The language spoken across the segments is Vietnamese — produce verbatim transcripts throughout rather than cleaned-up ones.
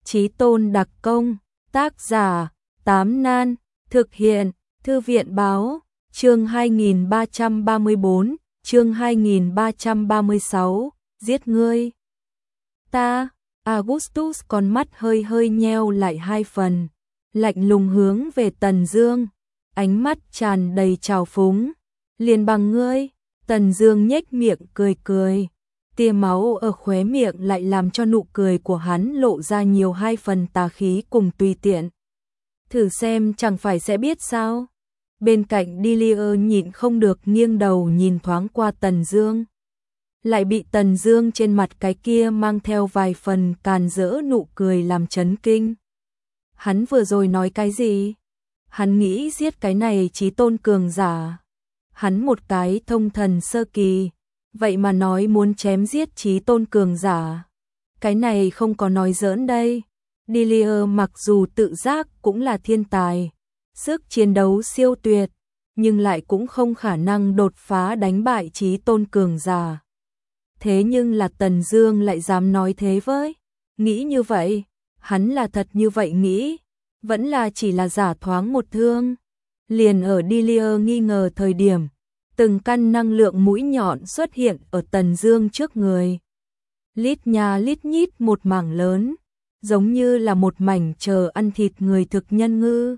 Chí tôn đặc công, tác giả, Tám Nan, thực hiện, Thư viện báo, chương hai nghìn ba trăm ba mươi bốn, chương hai nghìn ba trăm ba mươi sáu, giết ngươi. Ta, Augustus con mắt hơi hơi nheo lại hai phần, lạnh lùng hướng về Tần Dương, ánh mắt tràn đầy trào phúng. Liền bằng ngươi. Tần Dương nhếch miệng cười cười, tia máu ở khóe miệng lại làm cho nụ cười của hắn lộ ra nhiều hai phần tà khí cùng tùy tiện. Thử xem chẳng phải sẽ biết sao. Bên cạnh Delia nhịn không được nghiêng đầu nhìn thoáng qua Tần Dương, lại bị Tần Dương trên mặt cái kia mang theo vài phần càn rỡ nụ cười làm chấn kinh. Hắn vừa rồi nói cái gì? Hắn nghĩ giết cái này chí tôn cường giả. Hắn một cái thông thần sơ kỳ, vậy mà nói muốn chém giết chí tôn cường giả. Cái này không có nói giỡn đây. Delia mặc dù tự giác cũng là thiên tài, sức chiến đấu siêu tuyệt, nhưng lại cũng không khả năng đột phá đánh bại chí tôn cường giả. Thế nhưng là Tần Dương lại dám nói thế với? Nghĩ như vậy, hắn là thật như vậy nghĩ, vẫn là chỉ là giả thoáng một thương. Liền ở Delia nghi ngờ thời điểm, từng căn năng lượng mũi nhọn xuất hiện ở Tần Dương trước người. Lít nha lít nhít một mảng lớn, giống như là một mảnh chờ ăn thịt người thực nhân ngư.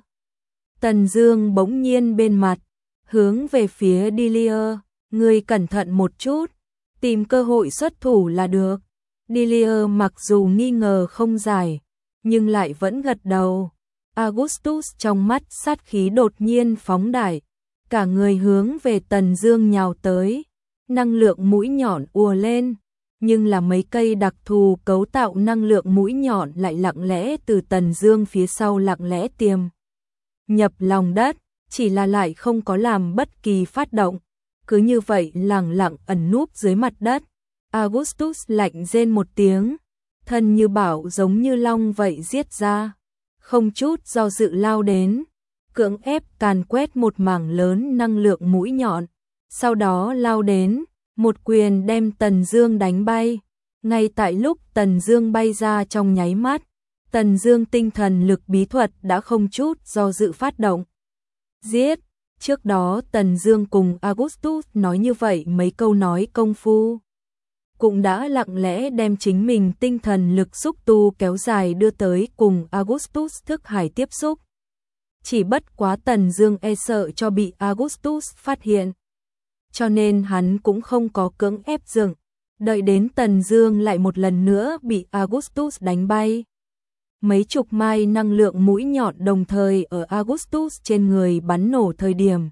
Tần Dương bỗng nhiên bên mặt, hướng về phía Delia, ngươi cẩn thận một chút, tìm cơ hội xuất thủ là được. Delia mặc dù nghi ngờ không giải, nhưng lại vẫn gật đầu. Augustus trong mắt sát khí đột nhiên phóng đại, cả người hướng về Tần Dương nhào tới, năng lượng mũi nhọn ùa lên, nhưng là mấy cây đặc thù cấu tạo năng lượng mũi nhọn lại lặng lẽ từ Tần Dương phía sau lặng lẽ tiềm nhập lòng đất, chỉ là lại không có làm bất kỳ phát động, cứ như vậy lẳng lặng ẩn núp dưới mặt đất. Augustus lạnh rên một tiếng, thân như bảo giống như long vậy giết ra, không chút do dự lao đến, cưỡng ép càn quét một mảng lớn năng lượng mũi nhọn, sau đó lao đến, một quyền đem Tần Dương đánh bay. Ngay tại lúc Tần Dương bay ra trong nháy mắt, Tần Dương tinh thần lực bí thuật đã không chút do dự phát động. Giết! Trước đó Tần Dương cùng Augustus nói như vậy mấy câu nói công phu, cũng đã lặng lẽ đem chính mình tinh thần lực xúc tu kéo dài đưa tới cùng Augustus thức hải tiếp xúc. Chỉ bất quá Tần Dương e sợ cho bị Augustus phát hiện, cho nên hắn cũng không có cưỡng ép dừng, đợi đến Tần Dương lại một lần nữa bị Augustus đánh bay. Mấy chục mai năng lượng mũi nhọn đồng thời ở Augustus trên người bắn nổ thời điểm,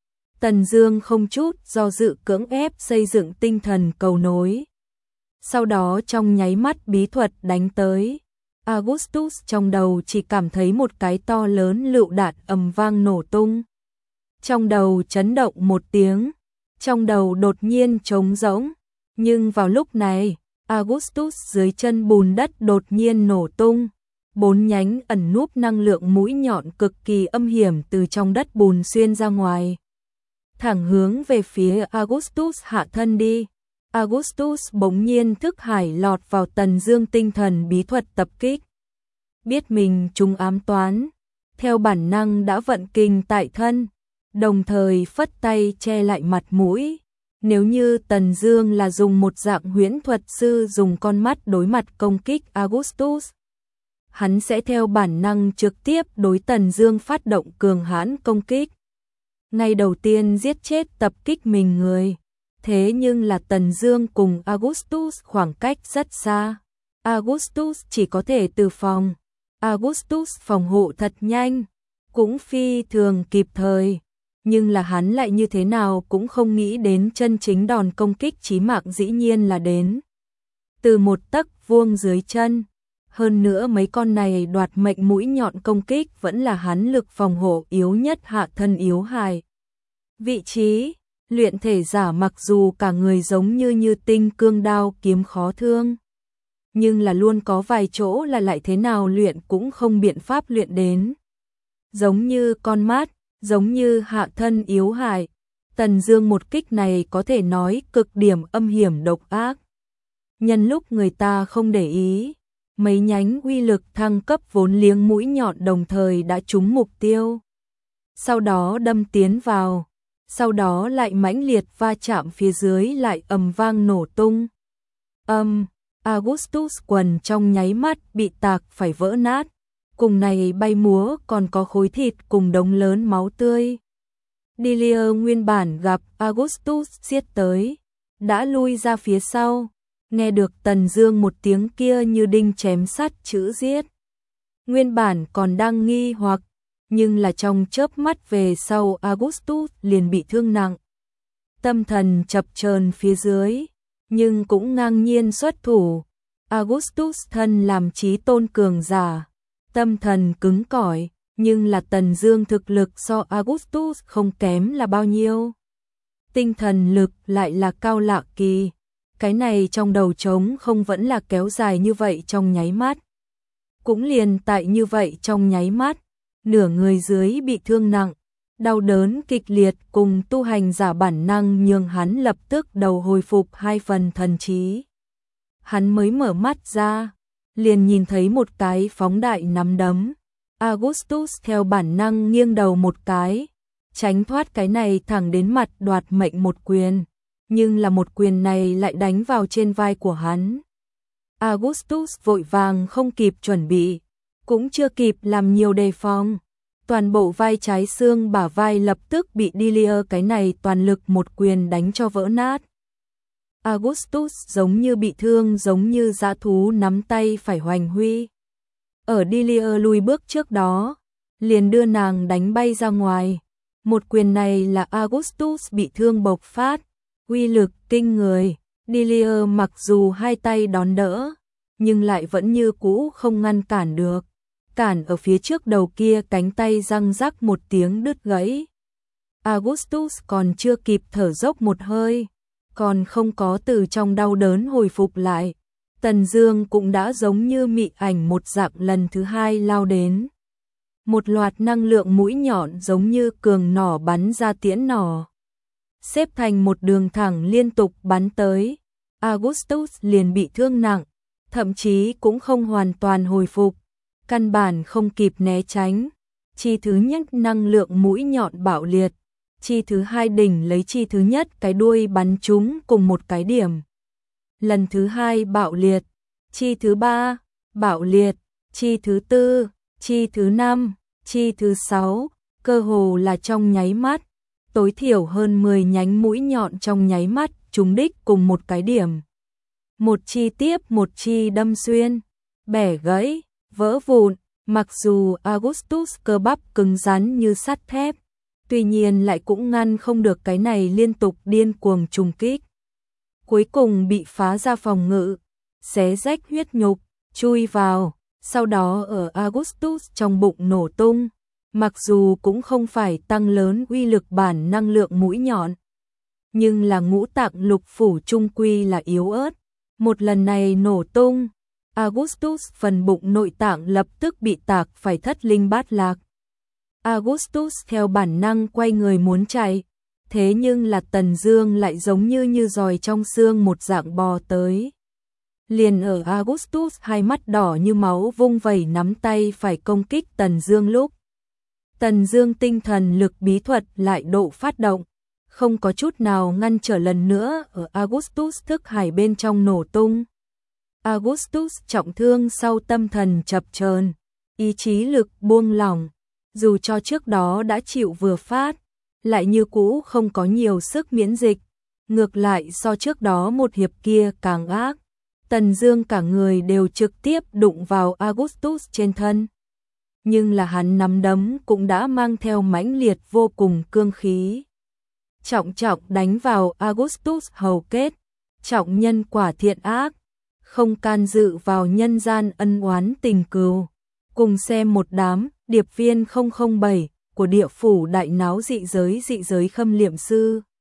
Tần Dương không chút do dự cưỡng ép xây dựng tinh thần cầu nối. Sau đó trong nháy mắt bí thuật đánh tới, Augustus trong đầu chỉ cảm thấy một cái to lớn lựu đạn ầm vang nổ tung. Trong đầu chấn động một tiếng, trong đầu đột nhiên trống rỗng, nhưng vào lúc này, Augustus dưới chân bùn đất đột nhiên nổ tung, bốn nhánh ẩn núp năng lượng mũi nhọn cực kỳ âm hiểm từ trong đất bùn xuyên ra ngoài, thẳng hướng về phía Augustus hạ thân đi. Augustus bỗng nhiên thức hải lọt vào Tần Dương tinh thần bí thuật tập kích. Biết mình trúng ám toán, theo bản năng đã vận kình tại thân, đồng thời phất tay che lại mặt mũi. Nếu như Tần Dương là dùng một dạng huyễn thuật sư dùng con mắt đối mặt công kích Augustus, hắn sẽ theo bản năng trực tiếp đối Tần Dương phát động cường hãn công kích. Ngay đầu tiên giết chết tập kích mình người. Thế nhưng là Tần Dương cùng Augustus khoảng cách rất xa. Augustus chỉ có thể từ phòng. Augustus phòng hộ thật nhanh, cũng phi thường kịp thời. Nhưng là hắn lại như thế nào cũng không nghĩ đến chân chính đòn công kích chí mạng dĩ nhiên là đến từ một tấc vuông dưới chân. Hơn nữa mấy con này đoạt mệnh mũi nhọn công kích vẫn là hắn lực phòng hộ yếu nhất hạ thân yếu hài. Vị trí luyện thể giả mặc dù cả người giống như như tinh cương đao kiếm khó thương, nhưng là luôn có vài chỗ là lại thế nào luyện cũng không biện pháp luyện đến. Giống như con mắt, giống như hạ thân yếu hại, Tần Dương một kích này có thể nói cực điểm âm hiểm độc ác. Nhân lúc người ta không để ý, mấy nhánh uy lực thăng cấp vốn liếng mũi nhọn đồng thời đã trúng mục tiêu. Sau đó đâm tiến vào, sau đó lại mãnh liệt va chạm phía dưới lại ầm vang nổ tung. Âm, Augustus quần trong nháy mắt bị tạc phải vỡ nát, cùng này bay múa còn có khối thịt cùng đống lớn máu tươi. Delia nguyên bản gặp Augustus giết tới, đã lui ra phía sau, nghe được Tần Dương một tiếng kia như đinh chém sắt chữ giết. Nguyên bản còn đang nghi hoặc, nhưng là trong chớp mắt về sau Augustus liền bị thương nặng. Tâm thần chập chờn phía dưới, nhưng cũng ngang nhiên xuất thủ. Augustus thân làm chí tôn cường giả, tâm thần cứng cỏi, nhưng là Tần Dương thực lực so Augustus không kém là bao nhiêu. Tinh thần lực lại là cao lạ kỳ. Cái này trong đầu trống không vẫn là kéo dài như vậy trong nháy mắt. Cũng liền tại như vậy trong nháy mắt, nửa người dưới bị thương nặng, đau đớn kịch liệt cùng tu hành giả bản năng nhường hắn lập tức đầu hồi phục hai phần thần trí. Hắn mới mở mắt ra, liền nhìn thấy một cái phóng đại nắm đấm. Augustus theo bản năng nghiêng đầu một cái, tránh thoát cái này thẳng đến mặt đoạt mệnh một quyền, nhưng là một quyền này lại đánh vào trên vai của hắn. Augustus vội vàng không kịp chuẩn bị, cũng chưa kịp làm nhiều đề phòng, toàn bộ vai trái xương bả vai lập tức bị Delia cái này toàn lực một quyền đánh cho vỡ nát. Augustus giống như bị thương, giống như dã thú nắm tay phải hoành huy. Ở Delia lùi bước trước đó, liền đưa nàng đánh bay ra ngoài. Một quyền này là Augustus bị thương bộc phát, uy lực kinh người. Delia mặc dù hai tay đón đỡ, nhưng lại vẫn như cũ không ngăn cản được. Cản ở phía trước đầu kia cánh tay răng rắc một tiếng đứt gãy. Augustus còn chưa kịp thở dốc một hơi, còn không có từ trong đau đớn hồi phục lại. Tần Dương cũng đã giống như mị ảnh một dạng lần thứ hai lao đến. Một loạt năng lượng mũi nhọn giống như cường nỏ bắn ra tiễn nỏ, xếp thành một đường thẳng liên tục bắn tới. Augustus liền bị thương nặng, thậm chí cũng không hoàn toàn hồi phục, căn bản không kịp né tránh. Chi thứ nhất năng lượng mũi nhọn bạo liệt, chi thứ hai đỉnh lấy chi thứ nhất cái đuôi bắn trúng cùng một cái điểm. Lần thứ hai bạo liệt, chi thứ ba bạo liệt, chi thứ tư, chi thứ năm, chi thứ sáu, cơ hồ là trong nháy mắt, tối thiểu hơn mười nhánh mũi nhọn trong nháy mắt trúng đích cùng một cái điểm. Một chi tiếp một chi đâm xuyên, bẻ gãy, vỡ vụn. Mặc dù Augustus cơ bắp cứng rắn như sắt thép, tuy nhiên lại cũng ngăn không được cái này liên tục điên cuồng trùng kích. Cuối cùng bị phá ra phòng ngự, xé rách huyết nhục, chui vào, sau đó ở Augustus trong bụng nổ tung. Mặc dù cũng không phải tăng lớn uy lực bản năng lượng mũi nhọn, nhưng là ngũ tạng lục phủ trung quy là yếu ớt. Một lần này nổ tung, Augustus phần bụng nội tạng lập tức bị tạc phải thất linh bát lạc. Augustus theo bản năng quay người muốn chạy, thế nhưng là Tần Dương lại giống như như giòi trong xương một dạng bò tới. Liền ở Augustus hai mắt đỏ như máu vung vẩy nắm tay phải công kích Tần Dương lúc, Tần Dương tinh thần lực bí thuật lại độ phát động, không có chút nào ngăn trở lần nữa ở Augustus thức hải bên trong nổ tung. Augustus trọng thương sau tâm thần chập chờn, ý chí lực buông lỏng, dù cho trước đó đã chịu vừa phát, lại như cũ không có nhiều sức miễn dịch, ngược lại so trước đó một hiệp kia càng ác. Tần Dương cả người đều trực tiếp đụng vào Augustus trên thân, nhưng là hắn nắm đấm cũng đã mang theo mãnh liệt vô cùng cương khí, trọng trọng đánh vào Augustus hầu kết. Trọng nhân quả thiện ác, không can dự vào nhân gian ân oán tình cừu. Cùng xem một đám điệp viên không không bảy của địa phủ đại náo dị giới dị giới khâm liệm sư.